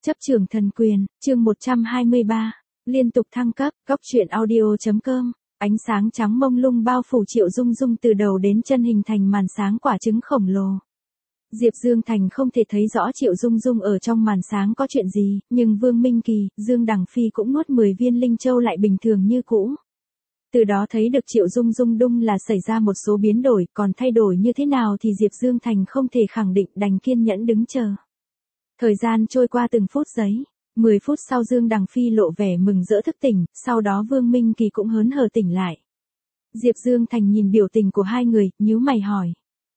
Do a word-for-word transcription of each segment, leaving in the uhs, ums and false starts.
Chấp trường thần quyền, chương một trăm hai mươi ba, liên tục thăng cấp, góc truyện audio.com, ánh sáng trắng mông lung bao phủ Triệu Dung Dung từ đầu đến chân hình thành màn sáng quả trứng khổng lồ. Diệp Dương Thành không thể thấy rõ Triệu Dung Dung ở trong màn sáng có chuyện gì, nhưng Vương Minh Kỳ, Dương Đằng Phi cũng nuốt mười viên linh châu lại bình thường như cũ. Từ đó thấy được Triệu Dung Dung đúng là xảy ra một số biến đổi, còn thay đổi như thế nào thì Diệp Dương Thành không thể khẳng định, đành kiên nhẫn đứng chờ. Thời gian trôi qua từng phút giây, mười phút sau Dương Đằng Phi lộ vẻ mừng rỡ thức tỉnh, sau đó Vương Minh Kỳ cũng hớn hở tỉnh lại. Diệp Dương Thành nhìn biểu tình của hai người, nhíu mày hỏi.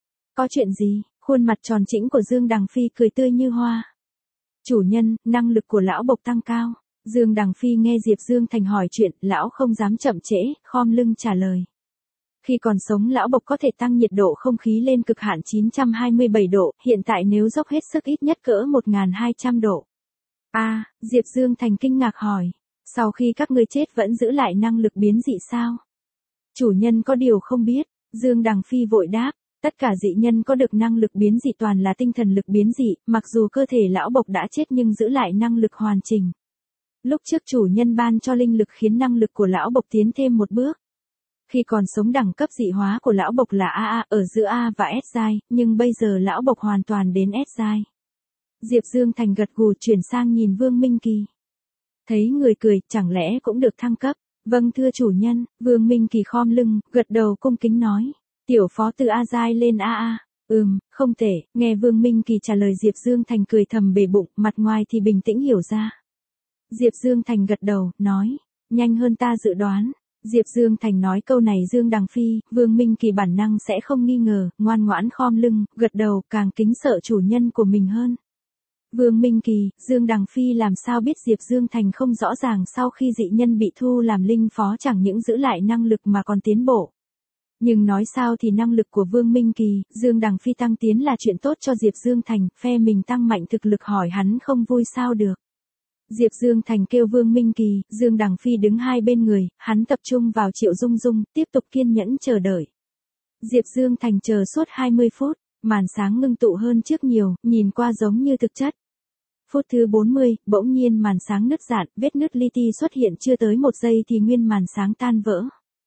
Có chuyện gì? Khuôn mặt tròn trĩnh của Dương Đằng Phi cười tươi như hoa. Chủ nhân, năng lực của lão bộc tăng cao. Dương Đằng Phi nghe Diệp Dương Thành hỏi chuyện, lão không dám chậm trễ, khom lưng trả lời. Khi còn sống lão bộc có thể tăng nhiệt độ không khí lên cực hạn chín trăm hai mươi bảy độ, hiện tại nếu dốc hết sức ít nhất cỡ một nghìn hai trăm độ. A, à, Diệp Dương Thành kinh ngạc hỏi, sau khi các ngươi chết vẫn giữ lại năng lực biến dị sao? Chủ nhân có điều không biết, Dương Đằng Phi vội đáp, tất cả dị nhân có được năng lực biến dị toàn là tinh thần lực biến dị, mặc dù cơ thể lão bộc đã chết nhưng giữ lại năng lực hoàn chỉnh. Lúc trước chủ nhân ban cho linh lực khiến năng lực của lão bộc tiến thêm một bước. Khi còn sống đẳng cấp dị hóa của lão bộc là a a ở giữa A và S giai, nhưng bây giờ lão bộc hoàn toàn đến S giai. Diệp Dương Thành gật gù chuyển sang nhìn Vương Minh Kỳ. Thấy người cười, chẳng lẽ cũng được thăng cấp? Vâng thưa chủ nhân, Vương Minh Kỳ khom lưng, gật đầu cung kính nói. Tiểu phó từ A giai lên a a. Ừm, không tệ, nghe Vương Minh Kỳ trả lời Diệp Dương Thành cười thầm bể bụng, mặt ngoài thì bình tĩnh hiểu ra. Diệp Dương Thành gật đầu, nói, nhanh hơn ta dự đoán. Diệp Dương Thành nói câu này Dương Đằng Phi, Vương Minh Kỳ bản năng sẽ không nghi ngờ, ngoan ngoãn khom lưng, gật đầu, càng kính sợ chủ nhân của mình hơn. Vương Minh Kỳ, Dương Đằng Phi làm sao biết Diệp Dương Thành không rõ ràng sau khi dị nhân bị thu làm linh phó chẳng những giữ lại năng lực mà còn tiến bộ. Nhưng nói sao thì năng lực của Vương Minh Kỳ, Dương Đằng Phi tăng tiến là chuyện tốt cho Diệp Dương Thành, phe mình tăng mạnh thực lực hỏi hắn không vui sao được. Diệp Dương Thành kêu Vương Minh Kỳ, Dương Đằng Phi đứng hai bên người, hắn tập trung vào Triệu Dung Dung, tiếp tục kiên nhẫn chờ đợi. Diệp Dương Thành chờ suốt hai mươi phút, màn sáng ngưng tụ hơn trước nhiều, nhìn qua giống như thực chất. Phút thứ bốn mươi, bỗng nhiên màn sáng nứt rạn, vết nứt li ti xuất hiện chưa tới một giây thì nguyên màn sáng tan vỡ.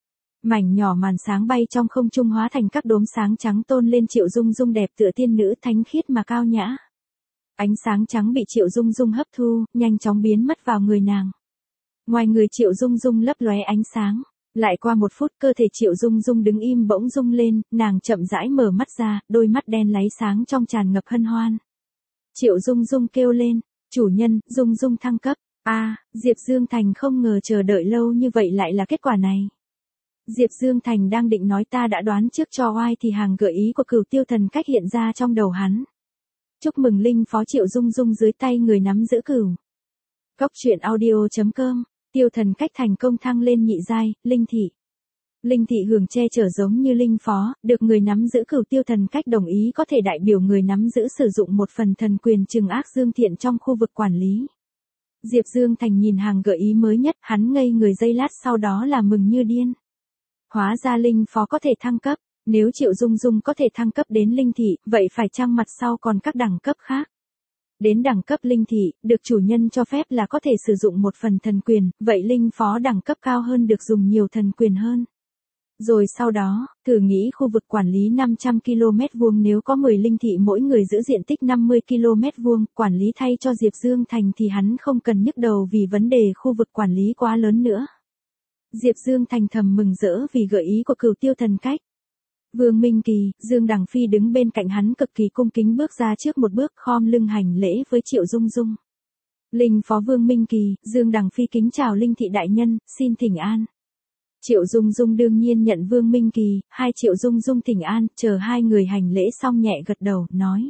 Mảnh nhỏ màn sáng bay trong không trung hóa thành các đốm sáng trắng tôn lên Triệu Dung Dung đẹp tựa tiên nữ thánh khiết mà cao nhã. Ánh sáng trắng bị Triệu Dung Dung hấp thu, nhanh chóng biến mất vào người nàng. Ngoài người Triệu Dung Dung lấp lóe ánh sáng. Lại qua một phút cơ thể Triệu Dung Dung đứng im bỗng rung lên, nàng chậm rãi mở mắt ra, đôi mắt đen láy sáng trong tràn ngập hân hoan. Triệu Dung Dung kêu lên, chủ nhân, Dung Dung thăng cấp. A, à, Diệp Dương Thành không ngờ chờ đợi lâu như vậy lại là kết quả này. Diệp Dương Thành đang định nói ta đã đoán trước cho oai thì hàng gợi ý của Cửu Tiêu Thần Cách hiện ra trong đầu hắn. Chúc mừng linh phó Triệu Dung Dung dưới tay người nắm giữ cửu. Góc truyện audio.com, Tiêu Thần Cách thành công thăng lên nhị giai, linh thị. Linh thị hưởng che chở giống như linh phó, được người nắm giữ Cửu Tiêu Thần Cách đồng ý có thể đại biểu người nắm giữ sử dụng một phần thần quyền trừng ác dương thiện trong khu vực quản lý. Diệp Dương Thành nhìn hàng gợi ý mới nhất, hắn ngây người giây lát sau đó là mừng như điên. Hóa ra linh phó có thể thăng cấp. Nếu Triệu Dung Dung có thể thăng cấp đến linh thị, vậy phải chăng mặt sau còn các đẳng cấp khác? Đến đẳng cấp linh thị, được chủ nhân cho phép là có thể sử dụng một phần thần quyền, vậy linh phó đẳng cấp cao hơn được dùng nhiều thần quyền hơn. Rồi sau đó, thử nghĩ khu vực quản lý năm trăm ki lô mét vuông nếu có mười linh thị mỗi người giữ diện tích năm mươi ki lô mét vuông, quản lý thay cho Diệp Dương Thành thì hắn không cần nhức đầu vì vấn đề khu vực quản lý quá lớn nữa. Diệp Dương Thành thầm mừng rỡ vì gợi ý của Cửu Tiêu Thần Cách. Vương Minh Kỳ, Dương Đằng Phi đứng bên cạnh hắn cực kỳ cung kính bước ra trước một bước khom lưng hành lễ với Triệu Dung Dung. Linh phó Vương Minh Kỳ, Dương Đằng Phi kính chào linh thị đại nhân, xin thỉnh an. Triệu Dung Dung đương nhiên nhận Vương Minh Kỳ, hai Triệu Dung Dung thỉnh an, chờ hai người hành lễ xong nhẹ gật đầu, nói.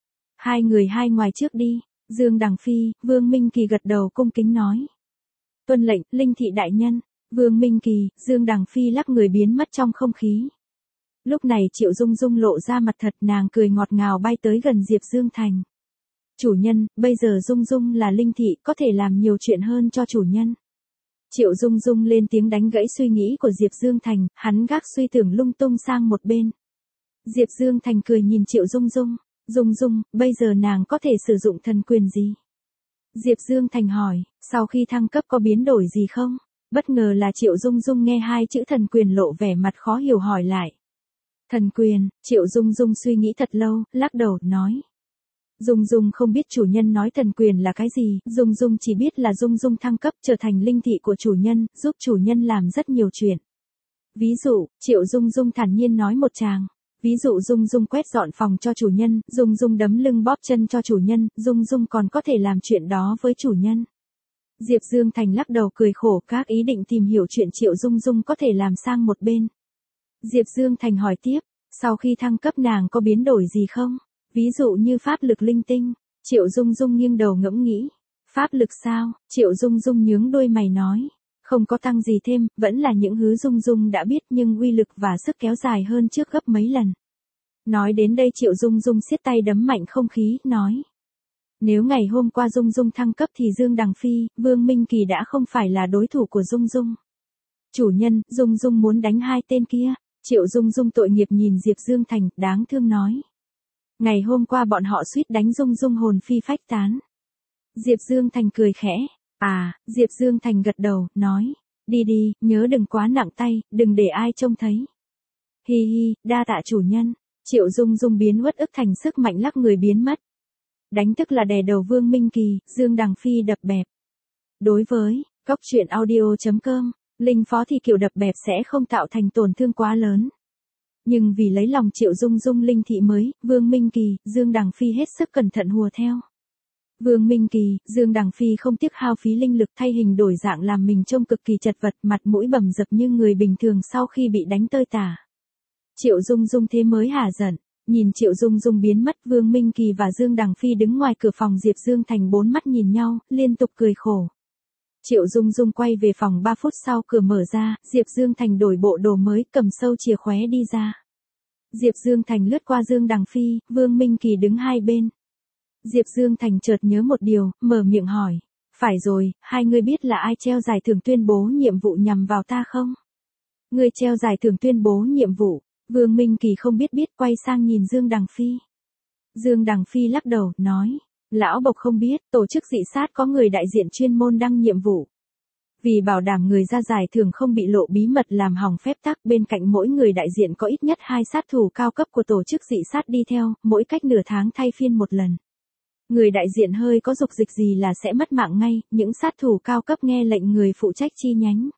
Hai người hai ngoài trước đi, Dương Đằng Phi, Vương Minh Kỳ gật đầu cung kính nói. Tuân lệnh, linh thị đại nhân, Vương Minh Kỳ, Dương Đằng Phi lắc người biến mất trong không khí. Lúc này Triệu Dung Dung lộ ra mặt thật nàng cười ngọt ngào bay tới gần Diệp Dương Thành. Chủ nhân, bây giờ Dung Dung là linh thị có thể làm nhiều chuyện hơn cho chủ nhân. Triệu Dung Dung lên tiếng đánh gãy suy nghĩ của Diệp Dương Thành, hắn gác suy tưởng lung tung sang một bên. Diệp Dương Thành cười nhìn Triệu Dung Dung, Dung Dung, bây giờ nàng có thể sử dụng thần quyền gì? Diệp Dương Thành hỏi, sau khi thăng cấp có biến đổi gì không? Bất ngờ là Triệu Dung Dung nghe hai chữ thần quyền lộ vẻ mặt khó hiểu hỏi lại. Thần quyền, Triệu Dung Dung suy nghĩ thật lâu, lắc đầu, nói. Dung Dung không biết chủ nhân nói thần quyền là cái gì, Dung Dung chỉ biết là Dung Dung thăng cấp trở thành linh thị của chủ nhân, giúp chủ nhân làm rất nhiều chuyện. Ví dụ, Triệu Dung Dung thản nhiên nói một tràng. Ví dụ Dung Dung quét dọn phòng cho chủ nhân, Dung Dung đấm lưng bóp chân cho chủ nhân, Dung Dung còn có thể làm chuyện đó với chủ nhân. Diệp Dương Thành lắc đầu cười khổ, các ý định tìm hiểu chuyện Triệu Dung Dung có thể làm sang một bên. Diệp Dương Thành hỏi tiếp, sau khi thăng cấp nàng có biến đổi gì không? Ví dụ như pháp lực linh tinh. Triệu Dung Dung nghiêng đầu ngẫm nghĩ. Pháp lực sao? Triệu Dung Dung nhướng đôi mày nói. Không có tăng gì thêm, vẫn là những thứ Dung Dung đã biết nhưng uy lực và sức kéo dài hơn trước gấp mấy lần. Nói đến đây Triệu Dung Dung siết tay đấm mạnh không khí, nói. Nếu ngày hôm qua Dung Dung thăng cấp thì Dương Đằng Phi, Vương Minh Kỳ đã không phải là đối thủ của Dung Dung. Chủ nhân, Dung Dung muốn đánh hai tên kia. Triệu Dung Dung tội nghiệp nhìn Diệp Dương Thành, đáng thương nói. Ngày hôm qua bọn họ suýt đánh Dung Dung hồn phi phách tán. Diệp Dương Thành cười khẽ. À, Diệp Dương Thành gật đầu, nói. Đi đi, nhớ đừng quá nặng tay, đừng để ai trông thấy. Hi hi, đa tạ chủ nhân. Triệu Dung Dung biến uất ức thành sức mạnh lắc người biến mất. Đánh tức là đè đầu Vương Minh Kỳ, Dương Đằng Phi đập bẹp. Đối với, góc truyện audio chấm com, linh phó thì kiểu đập bẹp sẽ không tạo thành tổn thương quá lớn. Nhưng vì lấy lòng Triệu Dung Dung linh thị mới, Vương Minh Kỳ, Dương Đằng Phi hết sức cẩn thận hùa theo. Vương Minh Kỳ, Dương Đằng Phi không tiếc hao phí linh lực thay hình đổi dạng làm mình trông cực kỳ chật vật, mặt mũi bầm dập như người bình thường sau khi bị đánh tơi tả. Triệu Dung Dung thế mới hả giận, nhìn Triệu Dung Dung biến mất, Vương Minh Kỳ và Dương Đằng Phi đứng ngoài cửa phòng Diệp Dương Thành bốn mắt nhìn nhau, liên tục cười khổ. Triệu Dung Dung quay về phòng ba phút sau cửa mở ra, Diệp Dương Thành đổi bộ đồ mới, cầm sâu chìa khóe đi ra. Diệp Dương Thành lướt qua Dương Đằng Phi, Vương Minh Kỳ đứng hai bên. Diệp Dương Thành chợt nhớ một điều, mở miệng hỏi. Phải rồi, hai người biết là ai treo giải thưởng tuyên bố nhiệm vụ nhằm vào ta không? Người treo giải thưởng tuyên bố nhiệm vụ. Vương Minh Kỳ không biết biết quay sang nhìn Dương Đằng Phi. Dương Đằng Phi lắc đầu, nói. Lão Bộc không biết, tổ chức dị sát có người đại diện chuyên môn đăng nhiệm vụ. Vì bảo đảm người ra giải thưởng không bị lộ bí mật làm hỏng phép tắc, bên cạnh mỗi người đại diện có ít nhất hai sát thủ cao cấp của tổ chức dị sát đi theo, mỗi cách nửa tháng thay phiên một lần. Người đại diện hơi có dục dịch gì là sẽ mất mạng ngay, những sát thủ cao cấp nghe lệnh người phụ trách chi nhánh.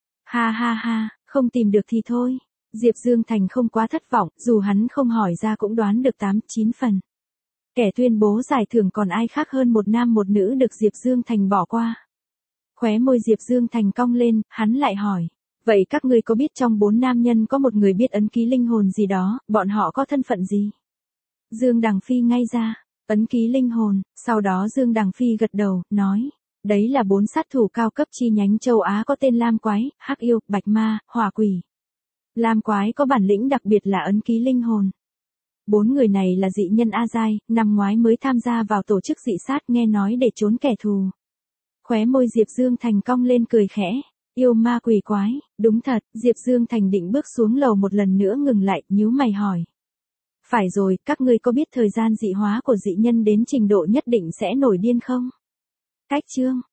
Ha ha ha, không tìm được thì thôi. Diệp Dương Thành không quá thất vọng, dù hắn không hỏi ra cũng đoán được tám, chín phần. Kẻ tuyên bố giải thưởng còn ai khác hơn một nam một nữ được Diệp Dương Thành bỏ qua. Khóe môi Diệp Dương Thành cong lên, hắn lại hỏi. Vậy các ngươi có biết trong bốn nam nhân có một người biết ấn ký linh hồn gì đó, bọn họ có thân phận gì? Dương Đằng Phi ngay ra, ấn ký linh hồn, sau đó Dương Đằng Phi gật đầu, nói. Đấy là bốn sát thủ cao cấp chi nhánh châu Á có tên Lam Quái, Hắc Yêu, Bạch Ma, Hỏa Quỷ. Lam Quái có bản lĩnh đặc biệt là ấn ký linh hồn. Bốn người này là dị nhân A Giai, năm ngoái mới tham gia vào tổ chức dị sát nghe nói để trốn kẻ thù. Khóe môi Diệp Dương Thành cong lên cười khẽ. Yêu ma quỷ quái, đúng thật, Diệp Dương Thành định bước xuống lầu một lần nữa ngừng lại, nhíu mày hỏi. Phải rồi, các ngươi có biết thời gian dị hóa của dị nhân đến trình độ nhất định sẽ nổi điên không? Cách chương.